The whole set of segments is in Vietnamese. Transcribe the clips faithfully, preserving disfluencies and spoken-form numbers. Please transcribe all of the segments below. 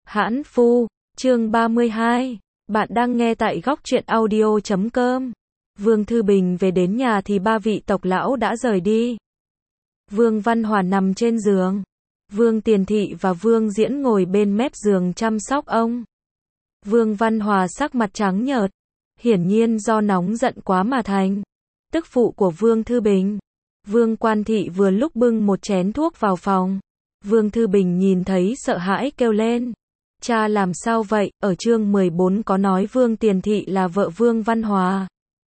Hãn Phu, chương ba mươi hai. Bạn đang nghe tại góc truyện audio chấm com. Vương Thư Bình về đến nhà thì ba vị tộc lão đã rời đi. Vương Văn Hòa nằm trên giường. Vương Tiền Thị và Vương Diễn ngồi bên mép giường chăm sóc ông. Vương Văn Hòa sắc mặt trắng nhợt, hiển nhiên do nóng giận quá mà thành. Tức phụ của Vương Thư Bình. Vương Quan Thị vừa lúc bưng một chén thuốc vào phòng. Vương Thư Bình nhìn thấy sợ hãi kêu lên. Cha làm sao vậy? Ở chương mười bốn có nói Vương Tiền Thị là vợ Vương Văn Hòa.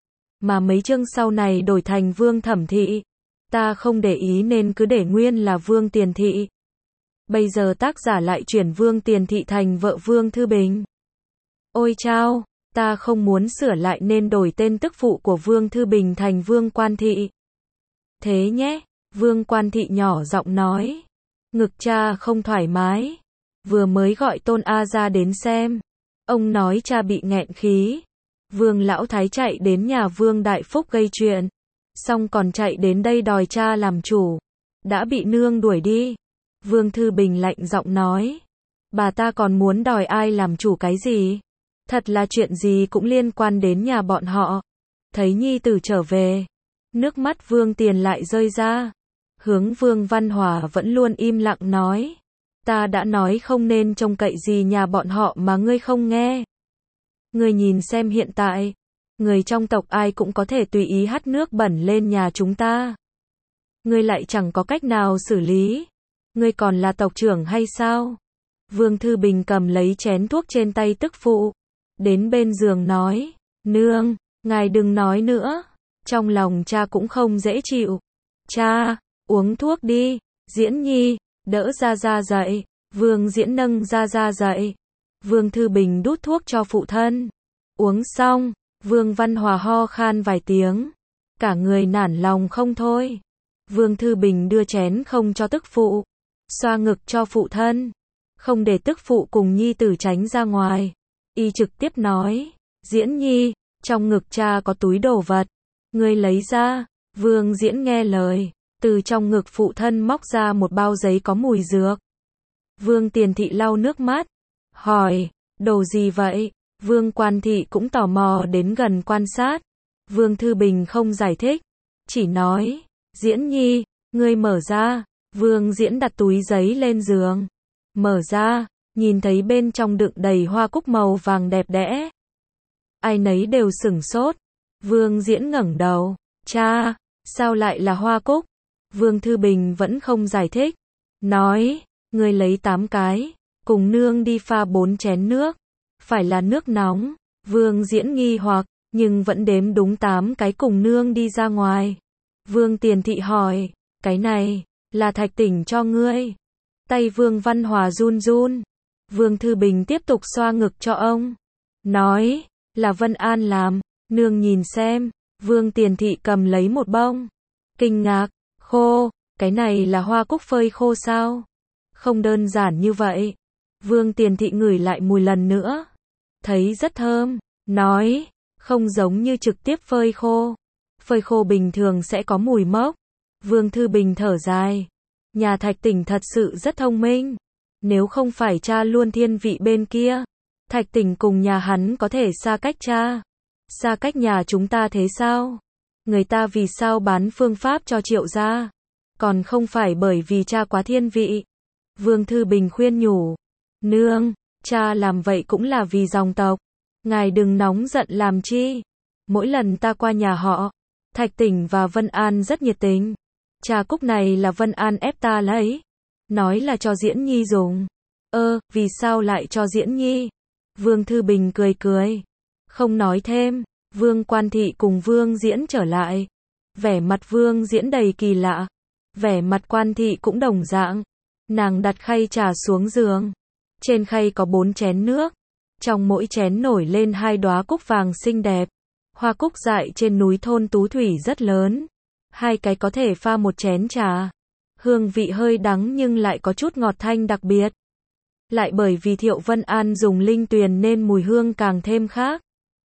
Mà mấy chương sau này đổi thành Vương Thẩm Thị. Ta không để ý nên cứ để nguyên là Vương Tiền Thị. Bây giờ tác giả lại chuyển Vương Tiền Thị thành vợ Vương Thư Bình. Ôi chao, ta không muốn sửa lại nên đổi tên tức phụ của Vương Thư Bình thành Vương Quan Thị. Thế nhé, Vương Quan Thị nhỏ giọng nói. Ngực cha không thoải mái. Vừa mới gọi Tôn A ra đến xem. Ông nói cha bị nghẹn khí. Vương Lão Thái chạy đến nhà Vương Đại Phúc gây chuyện. Xong còn chạy đến đây đòi cha làm chủ. Đã bị nương đuổi đi. Vương Thư Bình lạnh giọng nói. Bà ta còn muốn đòi ai làm chủ cái gì? Thật là chuyện gì cũng liên quan đến nhà bọn họ. Thấy nhi tử trở về. Nước mắt Vương Tiền lại rơi ra. Hướng Vương Văn Hòa vẫn luôn im lặng nói. Ta đã nói không nên trông cậy gì nhà bọn họ mà ngươi không nghe. Ngươi nhìn xem hiện tại. Người trong tộc ai cũng có thể tùy ý hắt nước bẩn lên nhà chúng ta. Ngươi lại chẳng có cách nào xử lý. Ngươi còn là tộc trưởng hay sao? Vương Thư Bình cầm lấy chén thuốc trên tay tức phụ. Đến bên giường nói. Nương, ngài đừng nói nữa. Trong lòng cha cũng không dễ chịu. Cha, uống thuốc đi. Diễn Nhi, đỡ Gia Gia dậy. Vương Diễn nâng Gia Gia dậy. Vương Thư Bình đút thuốc cho phụ thân. Uống xong, Vương Văn Hòa ho khan vài tiếng. Cả người nản lòng không thôi. Vương Thư Bình đưa chén không cho tức phụ. Xoa ngực cho phụ thân. Không để tức phụ cùng nhi tử tránh ra ngoài. Y trực tiếp nói. Diễn Nhi, trong ngực cha có túi đồ vật. Ngươi lấy ra. Vương Diễn nghe lời. Từ trong ngực phụ thân móc ra một bao giấy có mùi dược. Vương Tiền Thị lau nước mắt. Hỏi, đồ gì vậy? Vương Quan Thị cũng tò mò đến gần quan sát. Vương Thư Bình không giải thích. Chỉ nói, Diễn Nhi, ngươi mở ra. Vương Diễn đặt túi giấy lên giường. Mở ra, nhìn thấy bên trong đựng đầy hoa cúc màu vàng đẹp đẽ. Ai nấy đều sửng sốt. Vương Diễn ngẩng đầu. Cha, sao lại là hoa cúc? Vương Thư Bình vẫn không giải thích. Nói, ngươi lấy tám cái. Cùng nương đi pha bốn chén nước. Phải là nước nóng. Vương Diễn nghi hoặc, nhưng vẫn đếm đúng tám cái cùng nương đi ra ngoài. Vương Tiền Thị hỏi, cái này, là Thạch Tỉnh cho ngươi. Tay Vương Văn Hòa run run. Vương Thư Bình tiếp tục xoa ngực cho ông. Nói, là Vân An làm. Nương nhìn xem. Vương Tiền Thị cầm lấy một bông. Kinh ngạc, khô, cái này là hoa cúc phơi khô sao? Không đơn giản như vậy. Vương Tiền Thị ngửi lại mùi lần nữa. Thấy rất thơm. Nói, không giống như trực tiếp phơi khô. Phơi khô bình thường sẽ có mùi mốc. Vương Thư Bình thở dài. Nhà Thạch Tỉnh thật sự rất thông minh. Nếu không phải cha luôn thiên vị bên kia, Thạch Tỉnh cùng nhà hắn có thể xa cách cha. Xa cách nhà chúng ta thế sao? Người ta vì sao bán phương pháp cho Triệu gia? Còn không phải bởi vì cha quá thiên vị. Vương Thư Bình khuyên nhủ. Nương, cha làm vậy cũng là vì dòng tộc. Ngài đừng nóng giận làm chi. Mỗi lần ta qua nhà họ, Thạch Tỉnh và Vân An rất nhiệt tình. Trà cúc này là Vân An ép ta lấy. Nói là cho Diễn Nhi dùng. Ơ, vì sao lại cho Diễn Nhi? Vương Thư Bình cười cười. Không nói thêm. Vương Quan Thị cùng Vương Diễn trở lại. Vẻ mặt Vương Diễn đầy kỳ lạ. Vẻ mặt Quan Thị cũng đồng dạng. Nàng đặt khay trà xuống giường. Trên khay có bốn chén nước. Trong mỗi chén nổi lên hai đóa cúc vàng xinh đẹp. Hoa cúc dại trên núi thôn Tú Thủy rất lớn. Hai cái có thể pha một chén trà. Hương vị hơi đắng nhưng lại có chút ngọt thanh đặc biệt. Lại bởi vì Thiệu Vân An dùng linh tuyền nên mùi hương càng thêm khác.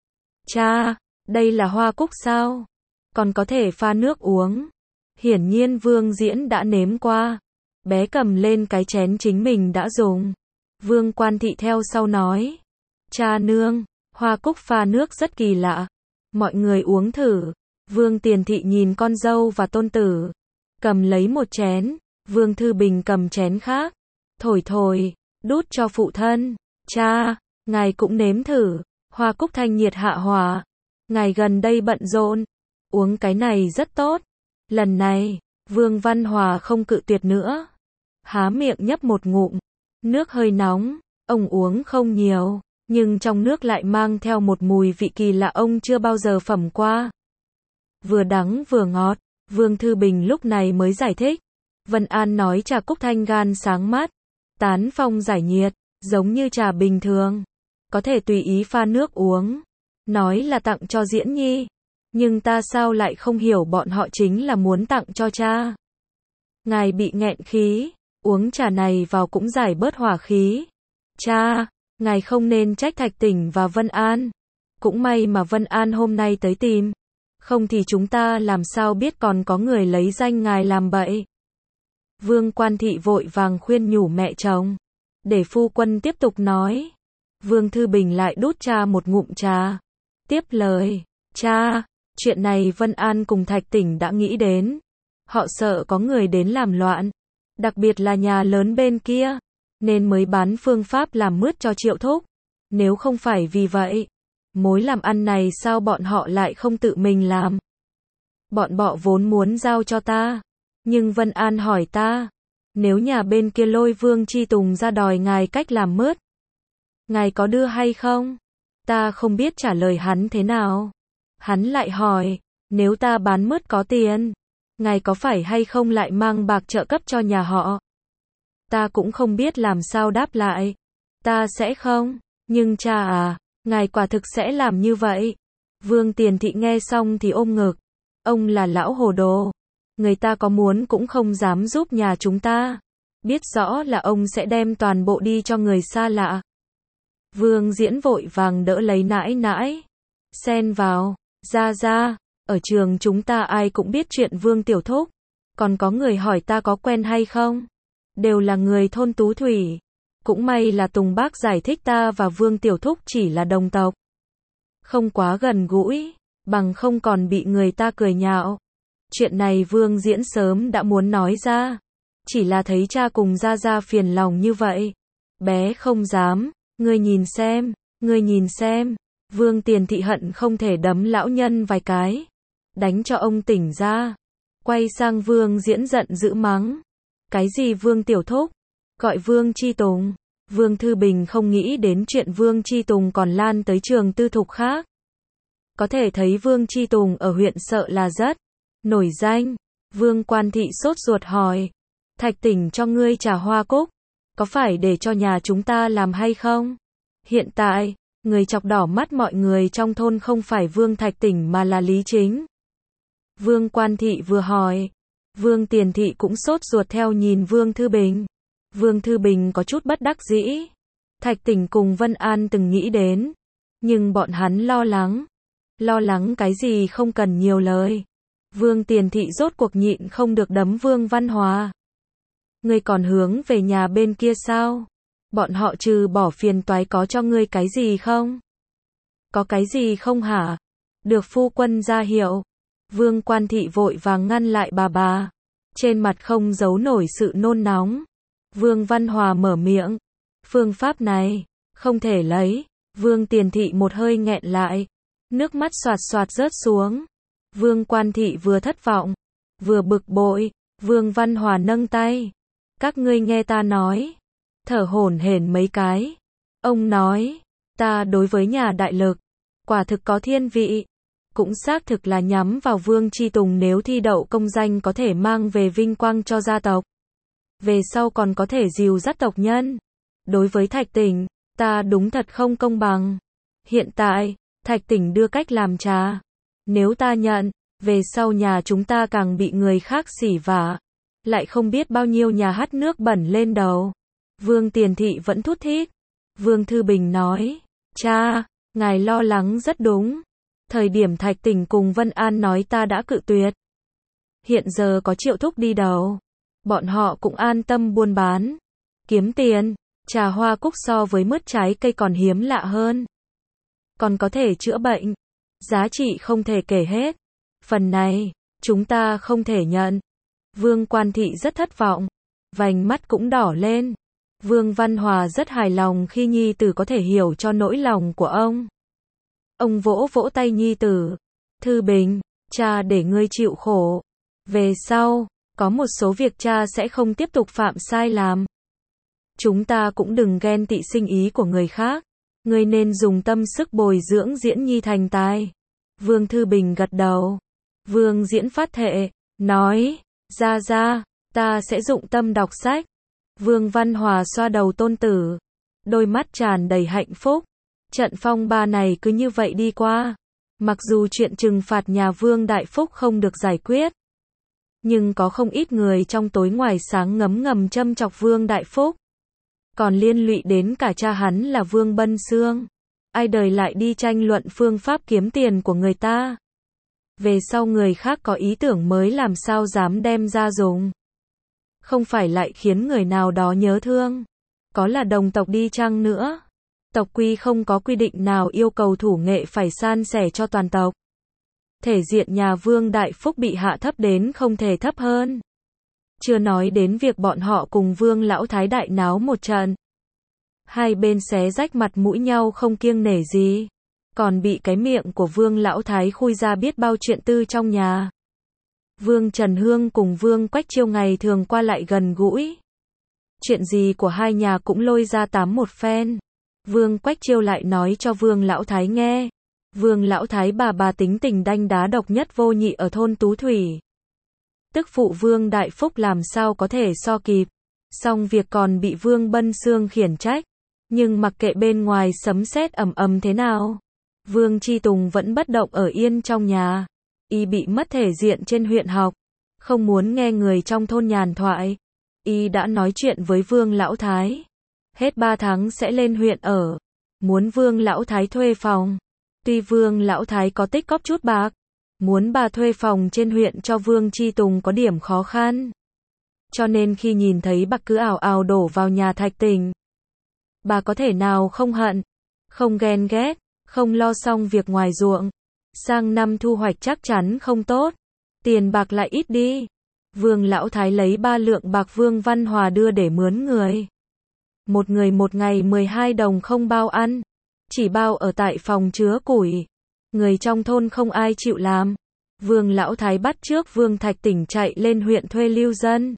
Cha, đây là hoa cúc sao? Còn có thể pha nước uống. Hiển nhiên Vương Diễn đã nếm qua. Bé cầm lên cái chén chính mình đã dùng. Vương Quan Thị theo sau nói. Cha nương, hoa cúc pha nước rất kỳ lạ. Mọi người uống thử. Vương Tiền Thị nhìn con dâu và tôn tử. Cầm lấy một chén. Vương Thư Bình cầm chén khác. Thổi thổi, đút cho phụ thân. Cha, ngài cũng nếm thử. Hoa cúc thanh nhiệt hạ hỏa. Ngài gần đây bận rộn. Uống cái này rất tốt. Lần này, Vương Văn Hòa không cự tuyệt nữa. Há miệng nhấp một ngụm. Nước hơi nóng, ông uống không nhiều, nhưng trong nước lại mang theo một mùi vị kỳ lạ ông chưa bao giờ phẩm qua. Vừa đắng vừa ngọt, Vương Thư Bình lúc này mới giải thích. Vân An nói trà cúc thanh gan sáng mát, tán phong giải nhiệt, giống như trà bình thường. Có thể tùy ý pha nước uống. Nói là tặng cho Diễn Nhi. Nhưng ta sao lại không hiểu bọn họ chính là muốn tặng cho cha. Ngài bị nghẹn khí, uống trà này vào cũng giải bớt hỏa khí. Cha, ngài không nên trách Thạch Tỉnh và Vân An. Cũng may mà Vân An hôm nay tới tìm. Không thì chúng ta làm sao biết còn có người lấy danh ngài làm bậy. Vương Quan Thị vội vàng khuyên nhủ mẹ chồng. Để phu quân tiếp tục nói. Vương Thư Bình lại đút cha một ngụm trà. Tiếp lời. Cha, chuyện này Vân An cùng Thạch Tỉnh đã nghĩ đến. Họ sợ có người đến làm loạn. Đặc biệt là nhà lớn bên kia. Nên mới bán phương pháp làm mướt cho Triệu Thúc. Nếu không phải vì vậy, mối làm ăn này sao bọn họ lại không tự mình làm. Bọn bọ vốn muốn giao cho ta. Nhưng Vân An hỏi ta. Nếu nhà bên kia lôi Vương Chi Tùng ra đòi ngài cách làm mướt, ngài có đưa hay không? Ta không biết trả lời hắn thế nào. Hắn lại hỏi. Nếu ta bán mướt có tiền, ngài có phải hay không lại mang bạc trợ cấp cho nhà họ? Ta cũng không biết làm sao đáp lại. Ta sẽ không. Nhưng cha à, ngài quả thực sẽ làm như vậy. Vương Tiền Thị nghe xong thì ôm ngực. Ông là lão hồ đồ. Người ta có muốn cũng không dám giúp nhà chúng ta. Biết rõ là ông sẽ đem toàn bộ đi cho người xa lạ. Vương Diễn vội vàng đỡ lấy nãi nãi. Xen vào. Ra ra. Ở trường chúng ta ai cũng biết chuyện Vương Tiểu Thúc. Còn có người hỏi ta có quen hay không. Đều là người thôn Tú Thủy. Cũng may là Tùng Bác giải thích ta và Vương Tiểu Thúc chỉ là đồng tộc. Không quá gần gũi. Bằng không còn bị người ta cười nhạo. Chuyện này Vương Diễn sớm đã muốn nói ra. Chỉ là thấy cha cùng Gia Gia phiền lòng như vậy. Bé không dám. Ngươi nhìn xem. Ngươi nhìn xem. Vương Tiền Thị hận không thể đấm lão nhân vài cái. Đánh cho ông tỉnh ra. Quay sang Vương Diễn giận dữ mắng. Cái gì Vương Tiểu Thúc? Gọi Vương Chi Tùng. Vương Thư Bình không nghĩ đến chuyện Vương Chi Tùng còn lan tới trường tư thục khác. Có thể thấy Vương Chi Tùng ở huyện Sợ là rất nổi danh. Vương Quan Thị sốt ruột hỏi. Thạch Tỉnh cho ngươi trà hoa cúc. Có phải để cho nhà chúng ta làm hay không? Hiện tại, người chọc đỏ mắt mọi người trong thôn không phải Vương Thạch Tỉnh mà là Lý Chính. Vương Quan Thị vừa hỏi. Vương Tiền Thị cũng sốt ruột theo nhìn Vương Thư Bình. Vương Thư Bình có chút bất đắc dĩ. Thạch Tỉnh cùng Vân An từng nghĩ đến. Nhưng bọn hắn lo lắng. Lo lắng cái gì không cần nhiều lời. Vương Tiền Thị rốt cuộc nhịn không được đấm Vương Văn Hòa. Ngươi còn hướng về nhà bên kia sao? Bọn họ trừ bỏ phiền toái có cho ngươi cái gì không? Có cái gì không hả? Được phu quân ra hiệu. Vương Quan Thị vội vàng ngăn lại bà bà. Trên mặt không giấu nổi sự nôn nóng. Vương Văn Hòa mở miệng. Phương pháp này, không thể lấy. Vương Tiền Thị một hơi nghẹn lại. Nước mắt xoạt xoạt rớt xuống. Vương Quan Thị vừa thất vọng, vừa bực bội. Vương Văn Hòa nâng tay. Các ngươi nghe ta nói. Thở hổn hển mấy cái. Ông nói, ta đối với nhà đại lực, quả thực có thiên vị. Cũng xác thực là nhắm vào Vương Chi Tùng nếu thi đậu công danh có thể mang về vinh quang cho gia tộc. Về sau còn có thể dìu dắt tộc nhân. Đối với Thạch Tỉnh, ta đúng thật không công bằng. Hiện tại, Thạch Tỉnh đưa cách làm trà. Nếu ta nhận, về sau nhà chúng ta càng bị người khác xỉ vả. Lại không biết bao nhiêu nhà hắt nước bẩn lên đầu. Vương Tiền Thị vẫn thút thít. Vương Thư Bình nói, cha, ngài lo lắng rất đúng. Thời điểm Thạch Tỉnh cùng Vân An nói ta đã cự tuyệt. Hiện giờ có Triệu Thúc đi đầu. Bọn họ cũng an tâm buôn bán. Kiếm tiền. Trà hoa cúc so với mứt trái cây còn hiếm lạ hơn. Còn có thể chữa bệnh. Giá trị không thể kể hết. Phần này, chúng ta không thể nhận. Vương Quan Thị rất thất vọng. Vành mắt cũng đỏ lên. Vương Văn Hòa rất hài lòng khi nhi tử có thể hiểu cho nỗi lòng của ông. Ông vỗ vỗ tay nhi tử. Thư Bình, cha để ngươi chịu khổ. Về sau, có một số việc cha sẽ không tiếp tục phạm sai làm. Chúng ta cũng đừng ghen tị sinh ý của người khác. Ngươi nên dùng tâm sức bồi dưỡng Diễn Nhi thành tài. Vương Thư Bình gật đầu. Vương Diễn phát thệ, nói, ra ra, ta sẽ dụng tâm đọc sách. Vương Văn Hòa xoa đầu tôn tử. Đôi mắt tràn đầy hạnh phúc. Trận phong ba này cứ như vậy đi qua. Mặc dù chuyện trừng phạt nhà Vương Đại Phúc không được giải quyết. Nhưng có không ít người trong tối ngoài sáng ngấm ngầm châm chọc Vương Đại Phúc. Còn liên lụy đến cả cha hắn là Vương Bân Xương. Ai đời lại đi tranh luận phương pháp kiếm tiền của người ta. Về sau người khác có ý tưởng mới làm sao dám đem ra dùng. Không phải lại khiến người nào đó nhớ thương. Có là đồng tộc đi chăng nữa. Tộc quy không có quy định nào yêu cầu thủ nghệ phải san sẻ cho toàn tộc. Thể diện nhà Vương Đại Phúc bị hạ thấp đến không thể thấp hơn. Chưa nói đến việc bọn họ cùng Vương Lão Thái đại náo một trận. Hai bên xé rách mặt mũi nhau không kiêng nể gì. Còn bị cái miệng của Vương Lão Thái khui ra biết bao chuyện tư trong nhà. Vương Trần Hương cùng Vương Quách Chiêu ngày thường qua lại gần gũi. Chuyện gì của hai nhà cũng lôi ra tám một phen. Vương Quách Chiêu lại nói cho Vương Lão Thái nghe. Vương Lão Thái bà bà tính tình đanh đá độc nhất vô nhị ở thôn Tú Thủy. Tức phụ Vương Đại Phúc làm sao có thể so kịp. Xong việc còn bị Vương Bân Xương khiển trách. Nhưng mặc kệ bên ngoài sấm sét ầm ầm thế nào. Vương Chi Tùng vẫn bất động ở yên trong nhà. Y bị mất thể diện trên huyện học. Không muốn nghe người trong thôn nhàn thoại. Y đã nói chuyện với Vương Lão Thái. Hết ba tháng sẽ lên huyện ở. Muốn Vương Lão Thái thuê phòng. Tuy Vương Lão Thái có tích cóp chút bạc. Muốn bà thuê phòng trên huyện cho Vương Chi Tùng có điểm khó khăn. Cho nên khi nhìn thấy bạc cứ ào ào đổ vào nhà Thạch Tình. Bà có thể nào không hận. Không ghen ghét. Không lo xong việc ngoài ruộng. Sang năm thu hoạch chắc chắn không tốt. Tiền bạc lại ít đi. Vương Lão Thái lấy ba lượng bạc Vương Văn Hòa đưa để mướn người. Một người một ngày mười hai đồng không bao ăn. Chỉ bao ở tại phòng chứa củi. Người trong thôn không ai chịu làm. Vương Lão Thái bắt trước Vương Thạch Tỉnh chạy lên huyện thuê lưu dân.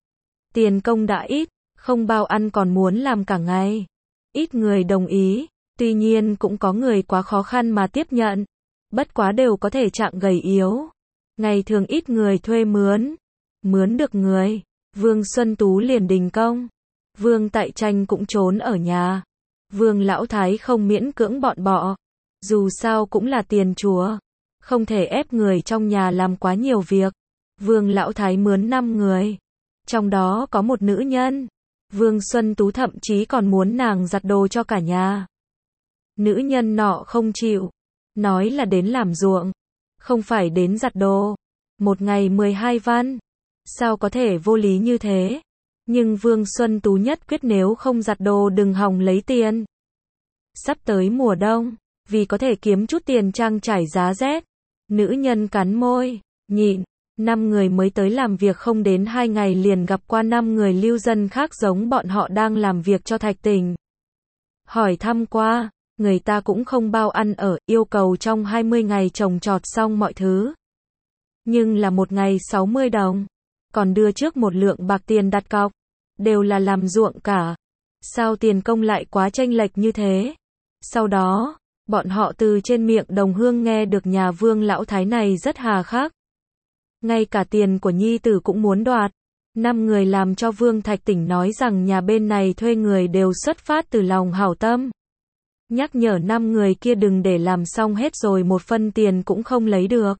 Tiền công đã ít, không bao ăn còn muốn làm cả ngày. Ít người đồng ý, tuy nhiên cũng có người quá khó khăn mà tiếp nhận. Bất quá đều có thể trạng gầy yếu. Ngày thường ít người thuê mướn. Mướn được người, Vương Xuân Tú liền đình công. Vương Tại Tranh cũng trốn ở nhà. Vương Lão Thái không miễn cưỡng bọn bọ. Dù sao cũng là tiền chùa. Không thể ép người trong nhà làm quá nhiều việc. Vương Lão Thái mướn năm người. Trong đó có một nữ nhân. Vương Xuân Tú thậm chí còn muốn nàng giặt đồ cho cả nhà. Nữ nhân nọ không chịu. Nói là đến làm ruộng. Không phải đến giặt đồ. Một ngày mười hai văn. Sao có thể vô lý như thế? Nhưng Vương Xuân Tú nhất quyết nếu không giặt đồ đừng hòng lấy tiền. Sắp tới mùa đông. Vì có thể kiếm chút tiền trang trải giá rét. Nữ nhân cắn môi. Nhịn. Năm người mới tới làm việc không đến hai ngày liền gặp qua năm người lưu dân khác giống bọn họ đang làm việc cho Thạch Tình. Hỏi thăm qua. Người ta cũng không bao ăn ở, yêu cầu trong hai mươi ngày trồng trọt xong mọi thứ. Nhưng là một ngày sáu mươi đồng. Còn đưa trước một lượng bạc tiền đặt cọc. Đều là làm ruộng cả. Sao tiền công lại quá chênh lệch như thế? Sau đó, bọn họ từ trên miệng đồng hương nghe được nhà Vương Lão Thái này rất hà khắc. Ngay cả tiền của nhi tử cũng muốn đoạt. Năm người làm cho Vương Thạch Tỉnh nói rằng nhà bên này thuê người đều xuất phát từ lòng hảo tâm. Nhắc nhở năm người kia đừng để làm xong hết rồi một phân tiền cũng không lấy được.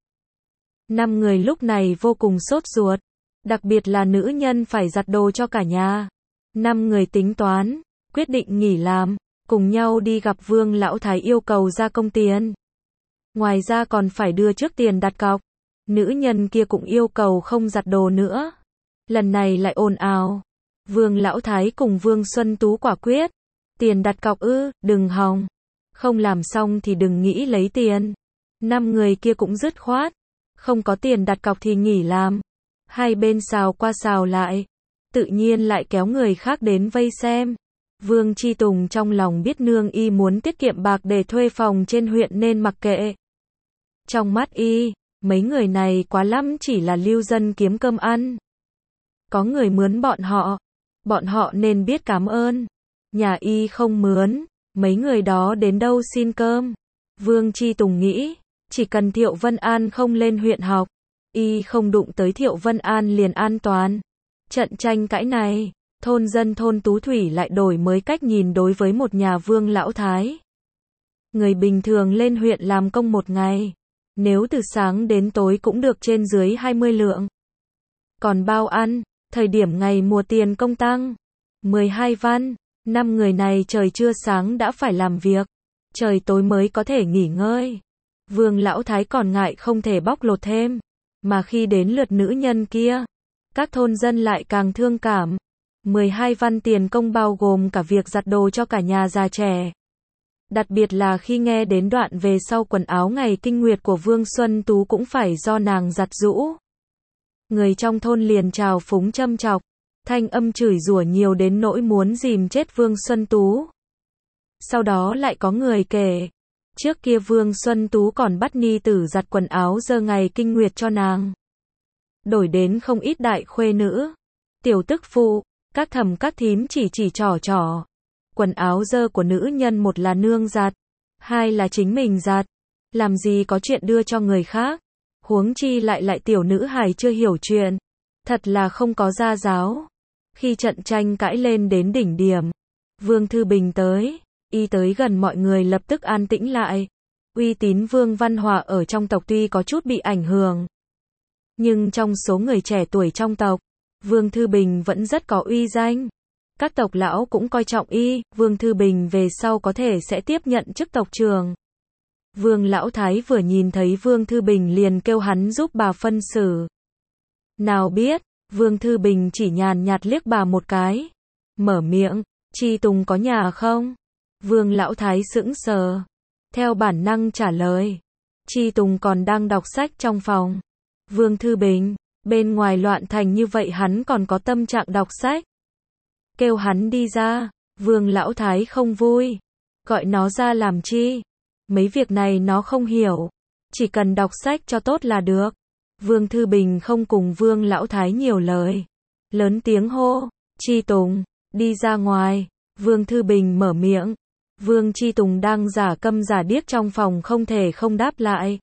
Năm người lúc này vô cùng sốt ruột. Đặc biệt là nữ nhân phải giặt đồ cho cả nhà. Năm người tính toán, quyết định nghỉ làm, cùng nhau đi gặp Vương Lão Thái yêu cầu ra công tiền. Ngoài ra còn phải đưa trước tiền đặt cọc. Nữ nhân kia cũng yêu cầu không giặt đồ nữa. Lần này lại ồn ào. Vương Lão Thái cùng Vương Xuân Tú quả quyết. Tiền đặt cọc ư, đừng hòng. Không làm xong thì đừng nghĩ lấy tiền. Năm người kia cũng dứt khoát. Không có tiền đặt cọc thì nghỉ làm. Hai bên xào qua xào lại. Tự nhiên lại kéo người khác đến vây xem. Vương Chi Tùng trong lòng biết nương y muốn tiết kiệm bạc để thuê phòng trên huyện nên mặc kệ. Trong mắt y, mấy người này quá lắm chỉ là lưu dân kiếm cơm ăn. Có người mướn bọn họ, bọn họ nên biết cảm ơn. Nhà y không mướn, mấy người đó đến đâu xin cơm. Vương Chi Tùng nghĩ, chỉ cần Thiệu Vân An không lên huyện học, y không đụng tới Thiệu Vân An liền an toàn. Trận tranh cãi này, thôn dân thôn Tú Thủy lại đổi mới cách nhìn đối với một nhà Vương Lão Thái. Người bình thường lên huyện làm công một ngày, nếu từ sáng đến tối cũng được trên dưới hai mươi lượng. Còn bao ăn, thời điểm ngày mùa tiền công tăng, mười hai văn, năm người này trời chưa sáng đã phải làm việc, trời tối mới có thể nghỉ ngơi. Vương Lão Thái còn ngại không thể bóc lột thêm, mà khi đến lượt nữ nhân kia, các thôn dân lại càng thương cảm. mười hai văn tiền công bao gồm cả việc giặt đồ cho cả nhà già trẻ. Đặc biệt là khi nghe đến đoạn về sau quần áo ngày kinh nguyệt của Vương Xuân Tú cũng phải do nàng giặt giũ. Người trong thôn liền trào phúng châm chọc, thanh âm chửi rủa nhiều đến nỗi muốn dìm chết Vương Xuân Tú. Sau đó lại có người kể, trước kia Vương Xuân Tú còn bắt ni tử giặt quần áo dơ ngày kinh nguyệt cho nàng. Đổi đến không ít đại khuê nữ, tiểu tức phụ, các thầm các thím chỉ chỉ trỏ trỏ. Quần áo dơ của nữ nhân một là nương giặt, hai là chính mình giặt, làm gì có chuyện đưa cho người khác. Huống chi lại lại tiểu nữ hài chưa hiểu chuyện, thật là không có gia giáo. Khi trận tranh cãi lên đến đỉnh điểm, Vương Thư Bình tới, y tới gần mọi người lập tức an tĩnh lại. Uy tín Vương Văn Hòa ở trong tộc tuy có chút bị ảnh hưởng, nhưng trong số người trẻ tuổi trong tộc, Vương Thư Bình vẫn rất có uy danh. Các tộc lão cũng coi trọng y, Vương Thư Bình về sau có thể sẽ tiếp nhận chức tộc trưởng. Vương Lão Thái vừa nhìn thấy Vương Thư Bình liền kêu hắn giúp bà phân xử. Nào biết, Vương Thư Bình chỉ nhàn nhạt liếc bà một cái. Mở miệng, Chi Tùng có nhà không? Vương Lão Thái sững sờ. Theo bản năng trả lời. Chi Tùng còn đang đọc sách trong phòng. Vương Thư Bình, bên ngoài loạn thành như vậy hắn còn có tâm trạng đọc sách. Kêu hắn đi ra. Vương Lão Thái không vui. Gọi nó ra làm chi? Mấy việc này nó không hiểu. Chỉ cần đọc sách cho tốt là được. Vương Thư Bình không cùng Vương Lão Thái nhiều lời. Lớn tiếng hô. Chi Tùng, đi ra ngoài. Vương Thư Bình mở miệng. Vương Chi Tùng đang giả câm giả điếc trong phòng không thể không đáp lại.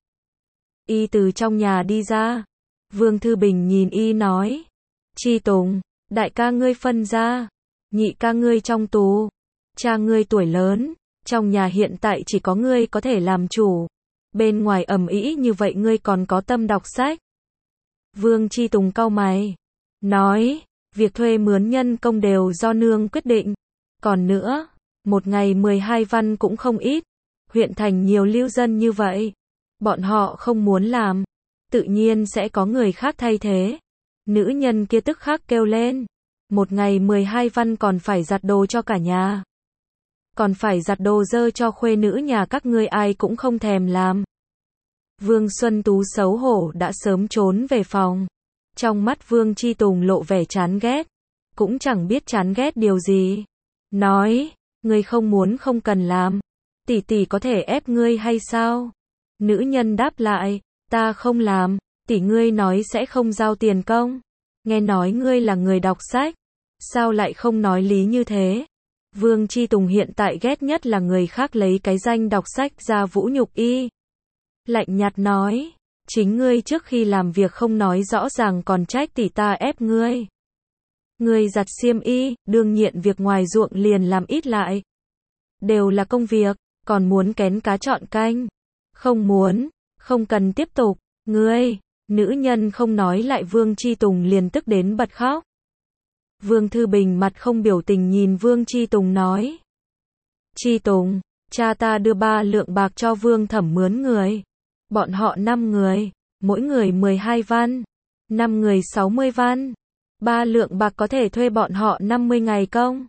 Y từ trong nhà đi ra. Vương Thư Bình nhìn y nói. Chi Tùng, đại ca ngươi phân ra. Nhị ca ngươi trong tù. Cha ngươi tuổi lớn. Trong nhà hiện tại chỉ có ngươi có thể làm chủ. Bên ngoài ầm ĩ như vậy ngươi còn có tâm đọc sách. Vương Chi Tùng cau mày. Nói, việc thuê mướn nhân công đều do nương quyết định. Còn nữa, một ngày mười hai văn cũng không ít. Huyện thành nhiều lưu dân như vậy. Bọn họ không muốn làm. Tự nhiên sẽ có người khác thay thế. Nữ nhân kia tức khắc kêu lên. Một ngày mười hai văn còn phải giặt đồ cho cả nhà. Còn phải giặt đồ dơ cho khuê nữ nhà các ngươi ai cũng không thèm làm. Vương Xuân Tú xấu hổ đã sớm trốn về phòng. Trong mắt Vương Chi Tùng lộ vẻ chán ghét. Cũng chẳng biết chán ghét điều gì. Nói, ngươi không muốn không cần làm. Tỷ tỷ có thể ép ngươi hay sao? Nữ nhân đáp lại, ta không làm. Tỷ ngươi nói sẽ không giao tiền công. Nghe nói ngươi là người đọc sách. Sao lại không nói lý như thế? Vương Chi Tùng hiện tại ghét nhất là người khác lấy cái danh đọc sách ra vũ nhục y. Lạnh nhạt nói, chính ngươi trước khi làm việc không nói rõ ràng còn trách tỷ ta ép ngươi. Ngươi giặt xiêm y, đương nhiên việc ngoài ruộng liền làm ít lại. Đều là công việc, còn muốn kén cá chọn canh. Không muốn, không cần tiếp tục, ngươi, nữ nhân không nói lại Vương Chi Tùng liền tức đến bật khóc. Vương Thư Bình mặt không biểu tình nhìn Vương Chi Tùng nói. Chi Tùng, cha ta đưa ba lượng bạc cho Vương Thẩm mướn người. Bọn họ năm người, mỗi người mười hai văn, năm người sáu mươi văn. Ba lượng bạc có thể thuê bọn họ năm mươi ngày công.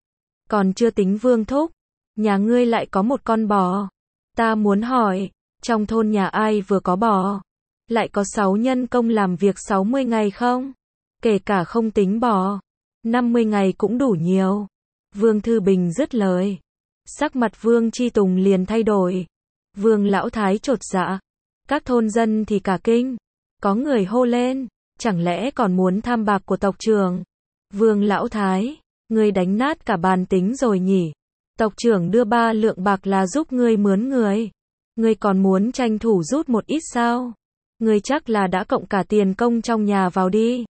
Còn chưa tính Vương thúc, nhà ngươi lại có một con bò. Ta muốn hỏi, trong thôn nhà ai vừa có bò, lại có sáu nhân công làm việc sáu mươi ngày không? Kể cả không tính bò, năm mươi ngày cũng đủ nhiều. Vương Thư Bình dứt lời. Sắc mặt Vương Chi Tùng liền thay đổi. Vương Lão Thái chột dạ. Các thôn dân thì cả kinh. Có người hô lên, chẳng lẽ còn muốn tham bạc của tộc trưởng? Vương Lão Thái, ngươi đánh nát cả bàn tính rồi nhỉ? Tộc trưởng đưa ba lượng bạc là giúp ngươi mướn người. Ngươi còn muốn tranh thủ rút một ít sao? Ngươi chắc là đã cộng cả tiền công trong nhà vào đi.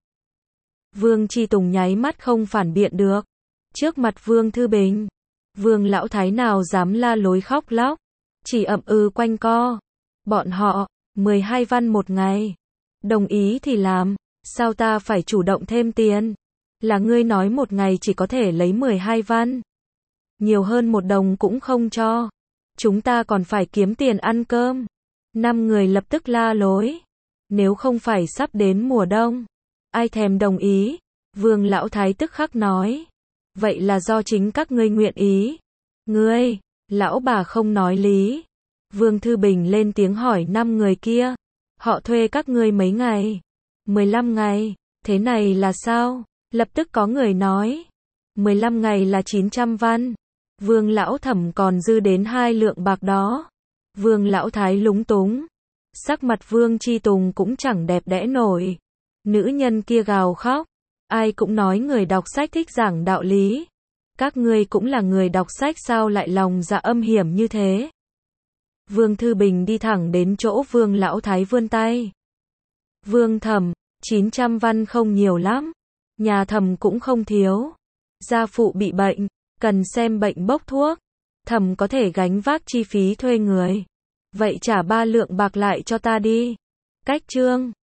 Vương Chi Tùng nháy mắt không phản biện được. Trước mặt Vương Thư Bình, Vương Lão Thái nào dám la lối khóc lóc, chỉ ậm ừ quanh co. Bọn họ, mười hai văn một ngày. Đồng ý thì làm, sao ta phải chủ động thêm tiền? Là ngươi nói một ngày chỉ có thể lấy mười hai văn. Nhiều hơn một đồng cũng không cho. Chúng ta còn phải kiếm tiền ăn cơm. Năm người lập tức la lối. Nếu không phải sắp đến mùa đông, ai thèm đồng ý? Vương Lão Thái tức khắc nói. Vậy là do chính các ngươi nguyện ý. Ngươi, lão bà không nói lý. Vương Thư Bình lên tiếng hỏi năm người kia. Họ thuê các ngươi mấy ngày? mười lăm ngày. Thế này là sao? Lập tức có người nói. mười lăm ngày là chín trăm văn. Vương Lão Thẩm còn dư đến hai lượng bạc đó. Vương Lão Thái lúng túng. Sắc mặt Vương Chi Tùng cũng chẳng đẹp đẽ nổi. Nữ nhân kia gào khóc. Ai cũng nói người đọc sách thích giảng đạo lý. Các ngươi cũng là người đọc sách sao lại lòng dạ âm hiểm như thế? Vương Thư Bình đi thẳng đến chỗ Vương Lão Thái vươn tay. Vương Thẩm, chín trăm văn không nhiều lắm. Nhà Thẩm cũng không thiếu. Gia phụ bị bệnh, cần xem bệnh bốc thuốc. Thẩm có thể gánh vác chi phí thuê người. Vậy trả ba lượng bạc lại cho ta đi. Cách chương